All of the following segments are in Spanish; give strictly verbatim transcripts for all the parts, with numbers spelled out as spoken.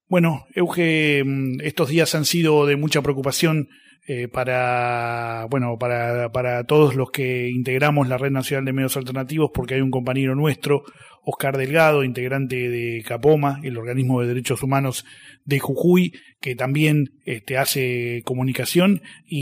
Bueno, Euge, estos días han sido de mucha preocupación eh, para, bueno, para, para todos los que integramos la Red Nacional de Medios Alternativos, porque hay un compañero nuestro, Oscar Delgado, integrante de CAPOMA, el organismo de derechos humanos de Jujuy, que también este, hace comunicación,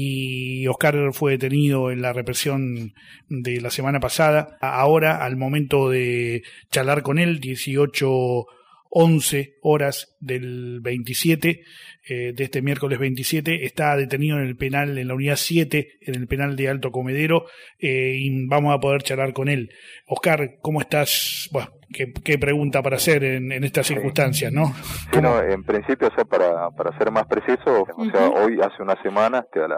y Oscar fue detenido en la represión de la semana pasada. Ahora, al momento de charlar con él, dieciocho once horas del veintisiete, eh, de este miércoles veintisiete, está detenido en el penal, en la unidad siete, en el penal de Alto Comedero, eh, y vamos a poder charlar con él. Oscar, ¿cómo estás? Bueno, qué, qué pregunta para hacer en, en estas circunstancias, ¿no? Sí, no, en principio, o sea, para, para ser más preciso, uh-huh. o sea, hoy hace una semana, este, a la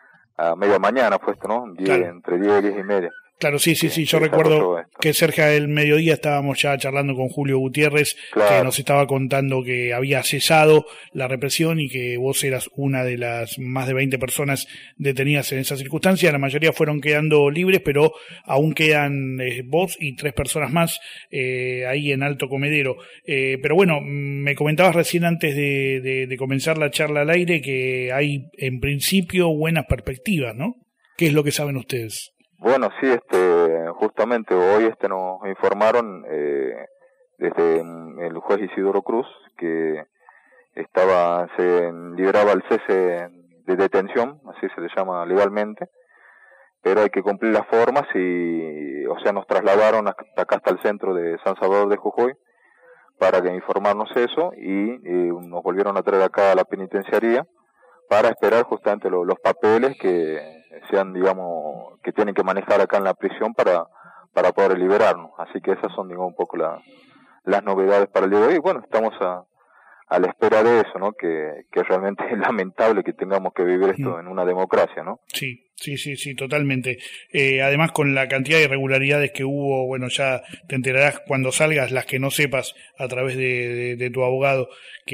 a media mañana fue esto, ¿no? diez, claro. Entre diez y diez y media. Claro, sí, sí, sí, yo recuerdo que cerca del mediodía estábamos ya charlando con Julio Gutiérrez, claro, que nos estaba contando que había cesado la represión y que vos eras una de las más de veinte personas detenidas en esa circunstancia. La mayoría fueron quedando libres, pero aún quedan eh, vos y tres personas más eh, ahí en Alto Comedero. Eh, pero bueno, me comentabas recién antes de, de, de comenzar la charla al aire que hay en principio buenas perspectivas, ¿no? ¿Qué es lo que saben ustedes? Bueno, sí, este, justamente hoy este nos informaron eh, desde el juez Isidoro Cruz que estaba, se liberaba el cese de detención, así se le llama legalmente, pero hay que cumplir las formas y, o sea, nos trasladaron hasta acá hasta el centro de San Salvador de Jujuy para que informarnos eso y, y nos volvieron a traer acá a la penitenciaría para esperar justamente lo, los papeles que sean, digamos, que tienen que manejar acá en la prisión para para poder liberarnos. Así que esas son, digamos, un poco la, las novedades para el día de hoy. Bueno, estamos a, a la espera de eso, ¿no? Que, que realmente es lamentable que tengamos que vivir esto en una democracia, ¿no? Sí, sí, sí, sí, totalmente. Eh, además, con la cantidad de irregularidades que hubo, bueno, ya te enterarás cuando salgas, las que no sepas a través de, de, de tu abogado,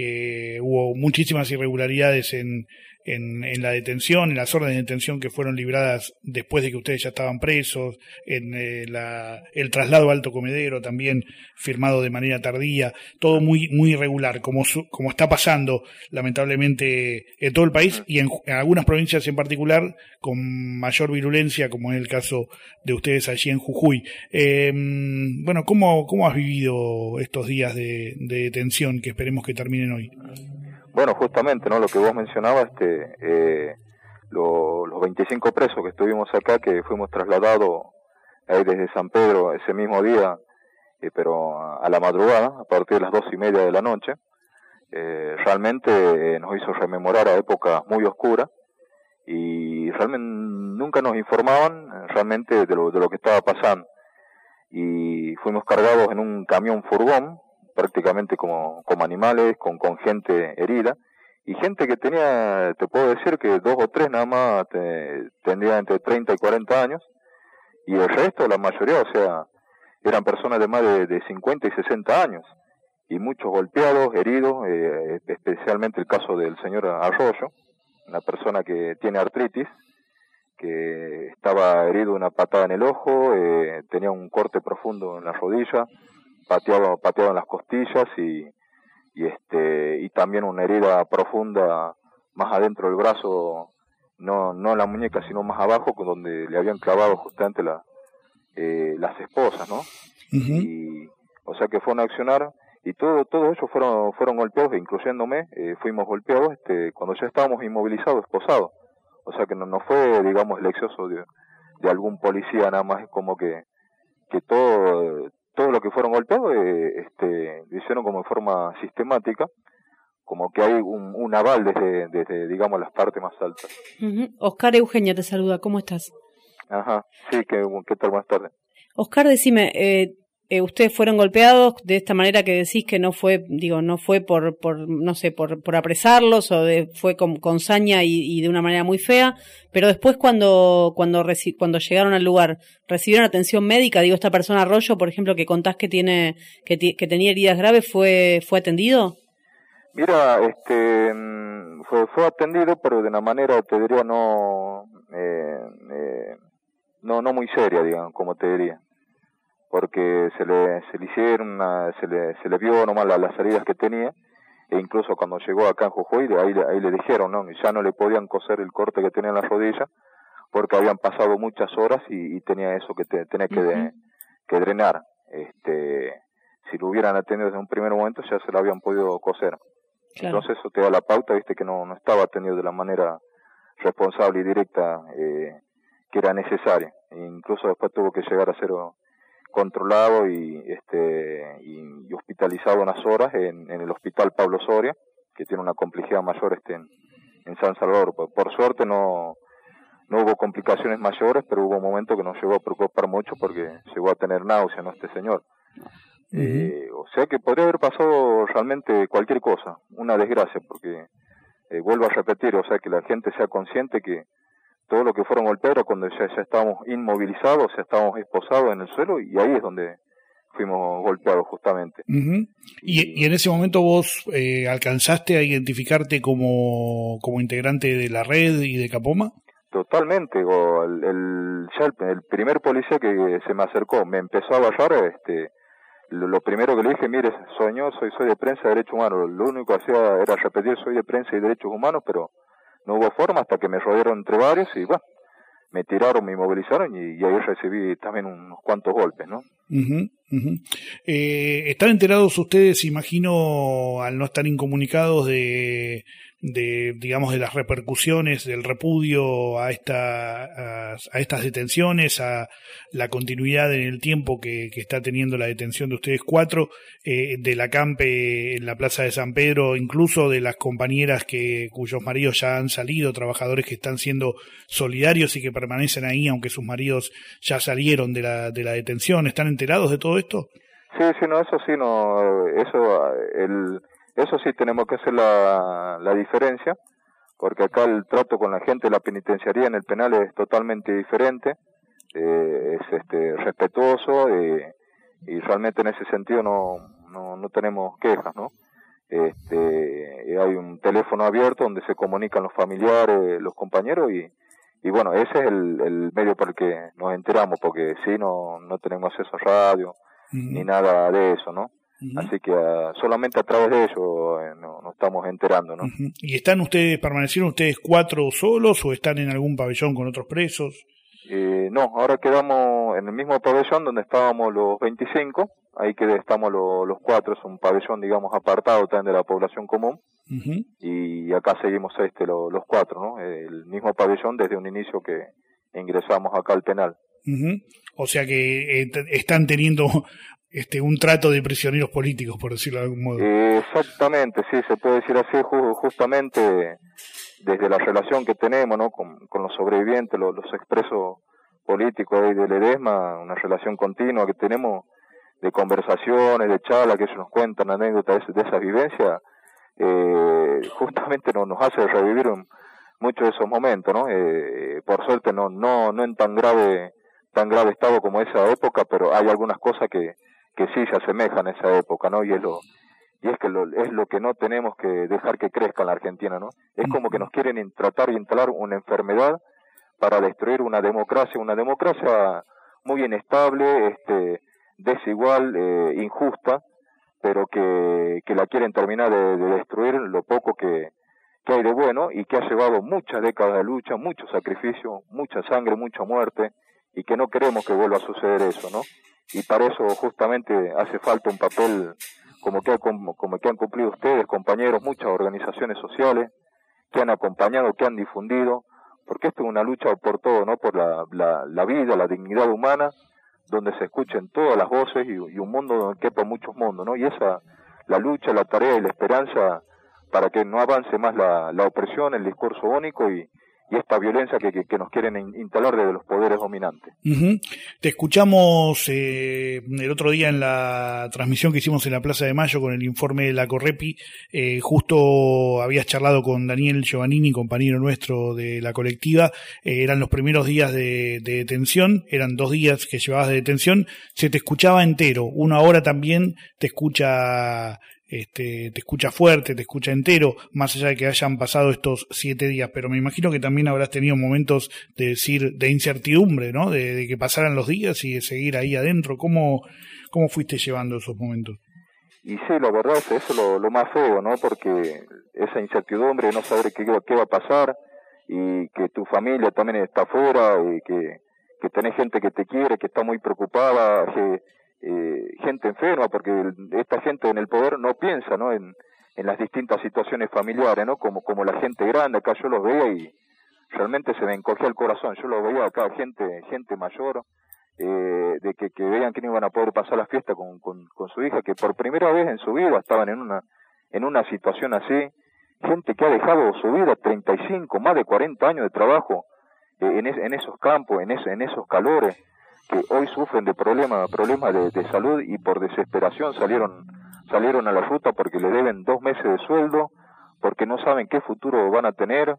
que hubo muchísimas irregularidades en En, en la detención, en las órdenes de detención que fueron libradas después de que ustedes ya estaban presos, en eh, la, el traslado a Alto Comedero también firmado de manera tardía, todo muy muy irregular, como, su, como está pasando lamentablemente en todo el país y en, en algunas provincias en particular con mayor virulencia, como es el caso de ustedes allí en Jujuy. Eh, bueno, ¿cómo, ¿cómo has vivido estos días de, de detención que esperemos que terminen hoy? Bueno, justamente, ¿no? Lo que vos mencionabas, este, eh, lo, los veinticinco presos que estuvimos acá, que fuimos trasladados ahí desde San Pedro ese mismo día, eh, pero a, a la madrugada, a partir de las dos y media de la noche, eh, realmente eh, nos hizo rememorar a épocas muy oscuras y realmente nunca nos informaban realmente de lo, de lo que estaba pasando. Y fuimos cargados en un camión furgón, prácticamente como, como animales, con, con gente herida, y gente que tenía, te puedo decir que dos o tres nada más te, tendrían entre treinta y cuarenta años, y el resto, la mayoría, o sea, eran personas de más de, de cincuenta y sesenta años, y muchos golpeados, heridos, eh, especialmente el caso del señor Arroyo, una persona que tiene artritis, que estaba herido una patada en el ojo, eh, tenía un corte profundo en la rodilla, pateado, pateado en las costillas y, y este y también una herida profunda más adentro del brazo, no no en la muñeca sino más abajo, donde le habían clavado justamente la, eh, las esposas, ¿no? Uh-huh. Y o sea que fue un accionar y todo todo ellos fueron fueron golpeados, incluyéndome, eh, fuimos golpeados este cuando ya estábamos inmovilizados, esposados. O sea que no, no fue, digamos, el exceso de, de algún policía, nada más, como que que todo todo lo que fueron golpeados eh, este lo hicieron como en forma sistemática, como que hay un, un aval desde, desde, digamos, las partes más altas. Uh-huh. Oscar, Eugenia te saluda, ¿cómo estás? Ajá, sí, ¿qué, qué tal? Buenas tardes. Oscar, decime, eh, eh, ustedes fueron golpeados de esta manera que decís que no fue, digo, no fue por, por no sé, por, por apresarlos o de, fue con, con saña y, y de una manera muy fea, pero después cuando cuando reci- cuando llegaron al lugar, ¿recibieron atención médica? Digo, esta persona Arroyo, por ejemplo, que contás que tiene que, t- que tenía heridas graves, ¿fue fue atendido? Mira, este fue fue atendido, pero de una manera, te diría, no eh, eh, no no muy seria, digamos, como te diría. Porque se le se le hicieron una, se le se le vio nomás las, las heridas que tenía e incluso cuando llegó acá en Jujuy, ahí, ahí le dijeron, ¿no? Ya no le podían coser el corte que tenía en la rodilla, porque habían pasado muchas horas y, y tenía eso que te, tenía que, de, que drenar. Este, si lo hubieran atendido desde un primer momento, ya se lo habían podido coser. Claro. Entonces eso te da la pauta, viste, que no, no estaba atendido de la manera responsable y directa eh, que era necesaria. E incluso después tuvo que llegar a ser controlado y este y, y hospitalizado unas horas en, en el hospital Pablo Soria, que tiene una complejidad mayor este en, en San Salvador. Por, por suerte no no hubo complicaciones mayores, pero hubo un momento que nos llegó a preocupar mucho porque llegó a tener náusea, ¿no? Este señor. Uh-huh. Eh, o sea que podría haber pasado realmente cualquier cosa, una desgracia, porque eh, vuelvo a repetir, o sea que la gente sea consciente que todo lo que fueron golpeados cuando ya, ya estábamos inmovilizados, ya estábamos esposados en el suelo, y ahí es donde fuimos golpeados justamente. Uh-huh. y, y en ese momento vos eh, alcanzaste a identificarte como, como integrante de la red y de Capoma. Totalmente, o el, el, ya el, el primer policía que se me acercó me empezó a barrar, este, lo, lo primero que le dije, mire, señor, soy, soy de prensa y derechos humanos, lo único que hacía era repetir, soy de prensa y derechos humanos, pero no hubo forma hasta que me rodearon entre varios y bueno, me tiraron, me inmovilizaron y, y ahí recibí también unos cuantos golpes, ¿no? Uh-huh, uh-huh. Eh, ¿Están enterados ustedes, imagino, al no estar incomunicados de, de, digamos, de las repercusiones, del repudio a esta, a, a estas detenciones, a la continuidad en el tiempo que, que está teniendo la detención de ustedes cuatro, eh, del acampe en la Plaza de San Pedro, incluso de las compañeras que cuyos maridos ya han salido, trabajadores que están siendo solidarios y que permanecen ahí aunque sus maridos ya salieron de la, de la detención? ¿Están enterados de todo esto? Sí, sí, no, eso sí, no, eso, el, eso sí tenemos que hacer la, la diferencia, porque acá el trato con la gente, la penitenciaría en el penal es totalmente diferente, eh, es este respetuoso, eh, y realmente en ese sentido no, no, no tenemos quejas, ¿no? Este, hay un teléfono abierto donde se comunican los familiares, los compañeros y y bueno, ese es el, el medio por el que nos enteramos, porque sí, no, no tenemos acceso a radio, uh-huh. ni nada de eso, ¿no? Uh-huh. Así que uh, solamente a través de eso eh, no, nos estamos enterando, ¿no? Uh-huh. ¿Y están ustedes, permanecieron ustedes cuatro solos o están en algún pabellón con otros presos? Eh, no, ahora quedamos en el mismo pabellón donde estábamos los veinticinco, ahí que estamos los, los cuatro, es un pabellón, digamos, apartado también de la población común, uh-huh. y acá seguimos este lo, los cuatro, ¿no? El mismo pabellón desde un inicio que ingresamos acá al penal. Uh-huh. O sea que eh, t- están teniendo este un trato de prisioneros políticos, por decirlo de algún modo. Eh, exactamente, sí, se puede decir así, ju- justamente desde la relación que tenemos, ¿no? Con, con los sobrevivientes, los, los expresos políticos ahí del Ledesma, una relación continua que tenemos de conversaciones, de charlas, que ellos nos cuentan anécdotas de, de esas vivencias, eh, justamente no, nos hace revivir un, muchos de esos momentos, ¿no? Eh, por suerte no, no, no en tan grave, tan grave estado como esa época, pero hay algunas cosas que, que sí se asemejan a esa época, ¿no? Y es lo, y es que lo, es lo que no tenemos que dejar que crezca en la Argentina, ¿no? Es como que nos quieren in, tratar de instalar una enfermedad para destruir una democracia, una democracia muy inestable, este, desigual, eh, injusta, pero que, que la quieren terminar de, de destruir lo poco que, que hay de bueno y que ha llevado muchas décadas de lucha, mucho sacrificio, mucha sangre, mucha muerte, y que no queremos que vuelva a suceder eso, ¿no? Y para eso justamente hace falta un papel como que, como, como que han cumplido ustedes, compañeros, muchas organizaciones sociales que han acompañado, que han difundido, porque esto es una lucha por todo, ¿no? Por la, la, la vida, la dignidad humana, donde se escuchen todas las voces y, y un mundo donde quepa muchos mundos, ¿no? Y esa, la lucha, la tarea y la esperanza para que no avance más la, la opresión, el discurso único y, y esta violencia que, que, que nos quieren instalar desde los poderes dominantes. Uh-huh. Te escuchamos eh, el otro día en la transmisión que hicimos en la Plaza de Mayo con el informe de la Correpi, eh, justo habías charlado con Daniel Giovannini, compañero nuestro de la colectiva, eh, eran los primeros días de, de detención, eran dos días que llevabas de detención, se te escuchaba entero, una hora también te escucha... Este, te escucha fuerte, te escucha entero, más allá de que hayan pasado estos siete días, pero me imagino que también habrás tenido momentos de decir, de incertidumbre, ¿no? De, de que pasaran los días y de seguir ahí adentro. ¿Cómo, cómo fuiste llevando esos momentos? y sí, la verdad es eso lo, lo más feo, ¿no? Porque esa incertidumbre, no saber qué, qué va a pasar, y que tu familia también está afuera, y que, que tenés gente que te quiere, que está muy preocupada, que, eh, gente enferma, porque esta gente en el poder no piensa, ¿no? En, en las distintas situaciones familiares, ¿no? Como, como la gente grande, acá yo los veía y realmente se me encogía el corazón. Yo lo veía acá, gente, gente mayor, eh, de que, que veían que no iban a poder pasar la fiesta con, con, con su hija, que por primera vez en su vida estaban en una, en una situación así. Gente que ha dejado su vida, treinta y cinco, más de cuarenta años de trabajo eh, en, es, en esos campos, en, ese, en esos calores, que hoy sufren de problemas problemas de, de salud y por desesperación salieron salieron a la ruta porque le deben dos meses de sueldo, porque no saben qué futuro van a tener,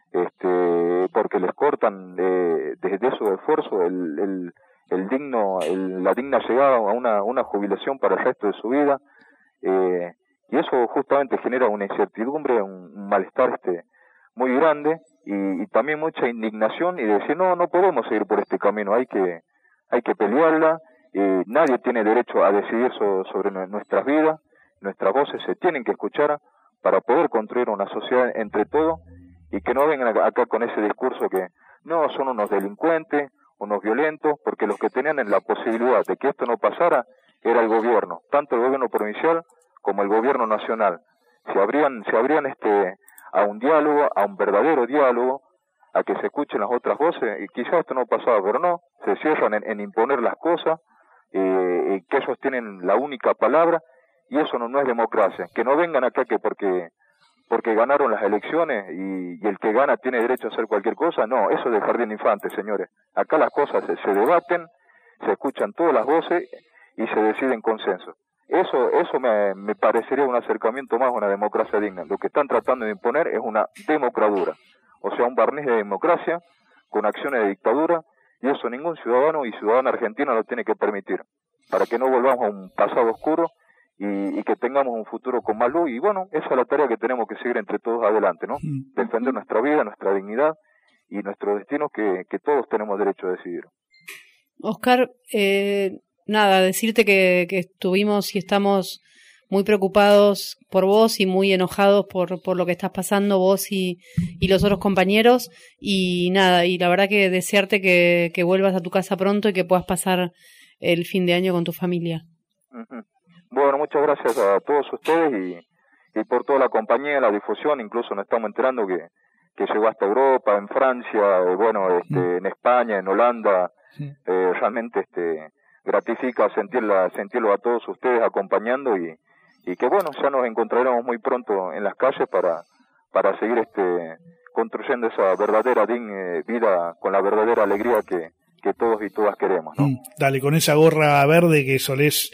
este, porque les cortan eh, desde su esfuerzo el, el, el digno, el, la digna llegada a una, una jubilación para el resto de su vida. Eh, y eso justamente genera una incertidumbre, un, un malestar este muy grande, y, y también mucha indignación, y decir no, no podemos seguir por este camino, hay que hay que pelearla, eh, nadie tiene derecho a decidir so, sobre nuestras vidas, nuestras voces se tienen que escuchar para poder construir una sociedad entre todos, y que no vengan acá con ese discurso que no, son unos delincuentes, unos violentos, porque los que tenían la posibilidad de que esto no pasara era el gobierno, tanto el gobierno provincial como el gobierno nacional. Se abrían, se abrían este, a un diálogo, a un verdadero diálogo, a que se escuchen las otras voces, y quizás esto no pasaba, pero no, se cierran en, en imponer las cosas, eh, que ellos tienen la única palabra, y eso no, no es democracia. Que no vengan acá que porque porque ganaron las elecciones y, y el que gana tiene derecho a hacer cualquier cosa, no, eso es de jardín de infantes, señores. Acá las cosas se, se debaten, se escuchan todas las voces y se decide en consenso. Eso eso me, me parecería un acercamiento más a una democracia digna. Lo que están tratando de imponer es una democradura, o sea, un barniz de democracia con acciones de dictadura, y eso ningún ciudadano y ciudadana argentina lo tiene que permitir, para que no volvamos a un pasado oscuro y, y que tengamos un futuro con más luz. Y bueno, esa es la tarea que tenemos que seguir entre todos adelante, ¿no? Defender nuestra vida, nuestra dignidad y nuestro destino, que, que todos tenemos derecho a decidir. Oscar, eh, nada, decirte que, que estuvimos y estamos muy preocupados por vos y muy enojados por, por lo que estás pasando vos y, y los otros compañeros, y nada, y la verdad que desearte que, que vuelvas a tu casa pronto y que puedas pasar el fin de año con tu familia. Uh-huh. Bueno, muchas gracias a todos ustedes y, y por toda la compañía, la difusión. Incluso nos estamos enterando que, que llegó hasta Europa, en Francia, eh, bueno, este, uh-huh. en España, en Holanda. Uh-huh. eh, realmente este gratifica sentirla, sentirlo a todos ustedes acompañando, y y que bueno, ya nos encontraremos muy pronto en las calles para para seguir este construyendo esa verdadera digna vida con la verdadera alegría que, que todos y todas queremos, ¿no? Mm, dale, con esa gorra verde que solés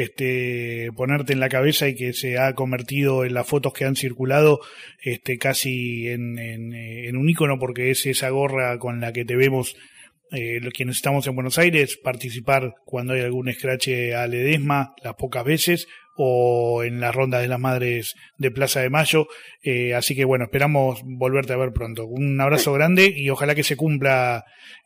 este ponerte en la cabeza y que se ha convertido en las fotos que han circulado este casi en, en, en un ícono, porque es esa gorra con la que te vemos eh, quienes estamos en Buenos Aires participar cuando hay algún escrache a Ledesma, las pocas veces, o en las rondas de las madres de Plaza de Mayo, eh, así que bueno, esperamos volverte a ver pronto. Un abrazo grande y ojalá que se cumpla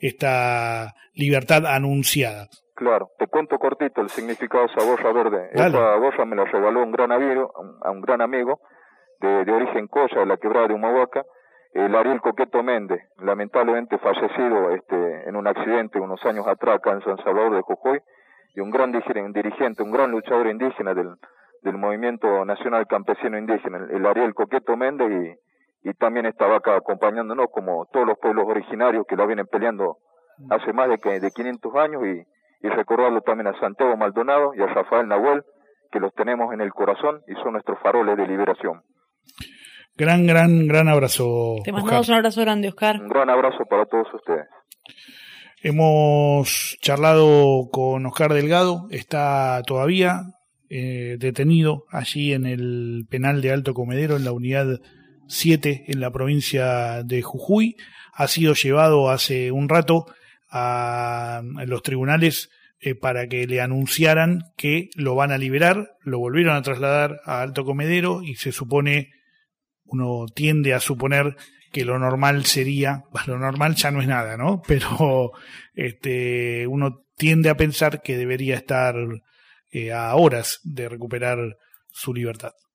esta libertad anunciada. Claro, te cuento cortito el significado de esa gorra verde. Dale. Esa gorra me la regaló un gran amigo, a un gran amigo de, de origen Coya, de la quebrada de Humahuaca, el Ariel Coqueto Méndez, lamentablemente fallecido este en un accidente unos años atrás acá en San Salvador de Jujuy, y un gran dirigente, un gran luchador indígena del, del movimiento nacional campesino indígena, el Ariel Coqueto Méndez, y, y también estaba acá acompañándonos como todos los pueblos originarios que lo vienen peleando hace más de, de quinientos años, y, y recordarlo también a Santiago Maldonado y a Rafael Nahuel, que los tenemos en el corazón y son nuestros faroles de liberación. Gran, gran, gran abrazo. Te mandamos Oscar. Un abrazo grande, Oscar. Un gran abrazo para todos ustedes. Hemos charlado con Oscar Delgado, está todavía eh, detenido allí en el penal de Alto Comedero, en la unidad siete, en la provincia de Jujuy. Ha sido llevado hace un rato a, a los tribunales eh, para que le anunciaran que lo van a liberar. Lo volvieron a trasladar a Alto Comedero y se supone, uno tiende a suponer que lo normal sería, lo normal ya no es nada, ¿no? Pero este uno tiende a pensar que debería estar eh, a horas de recuperar su libertad.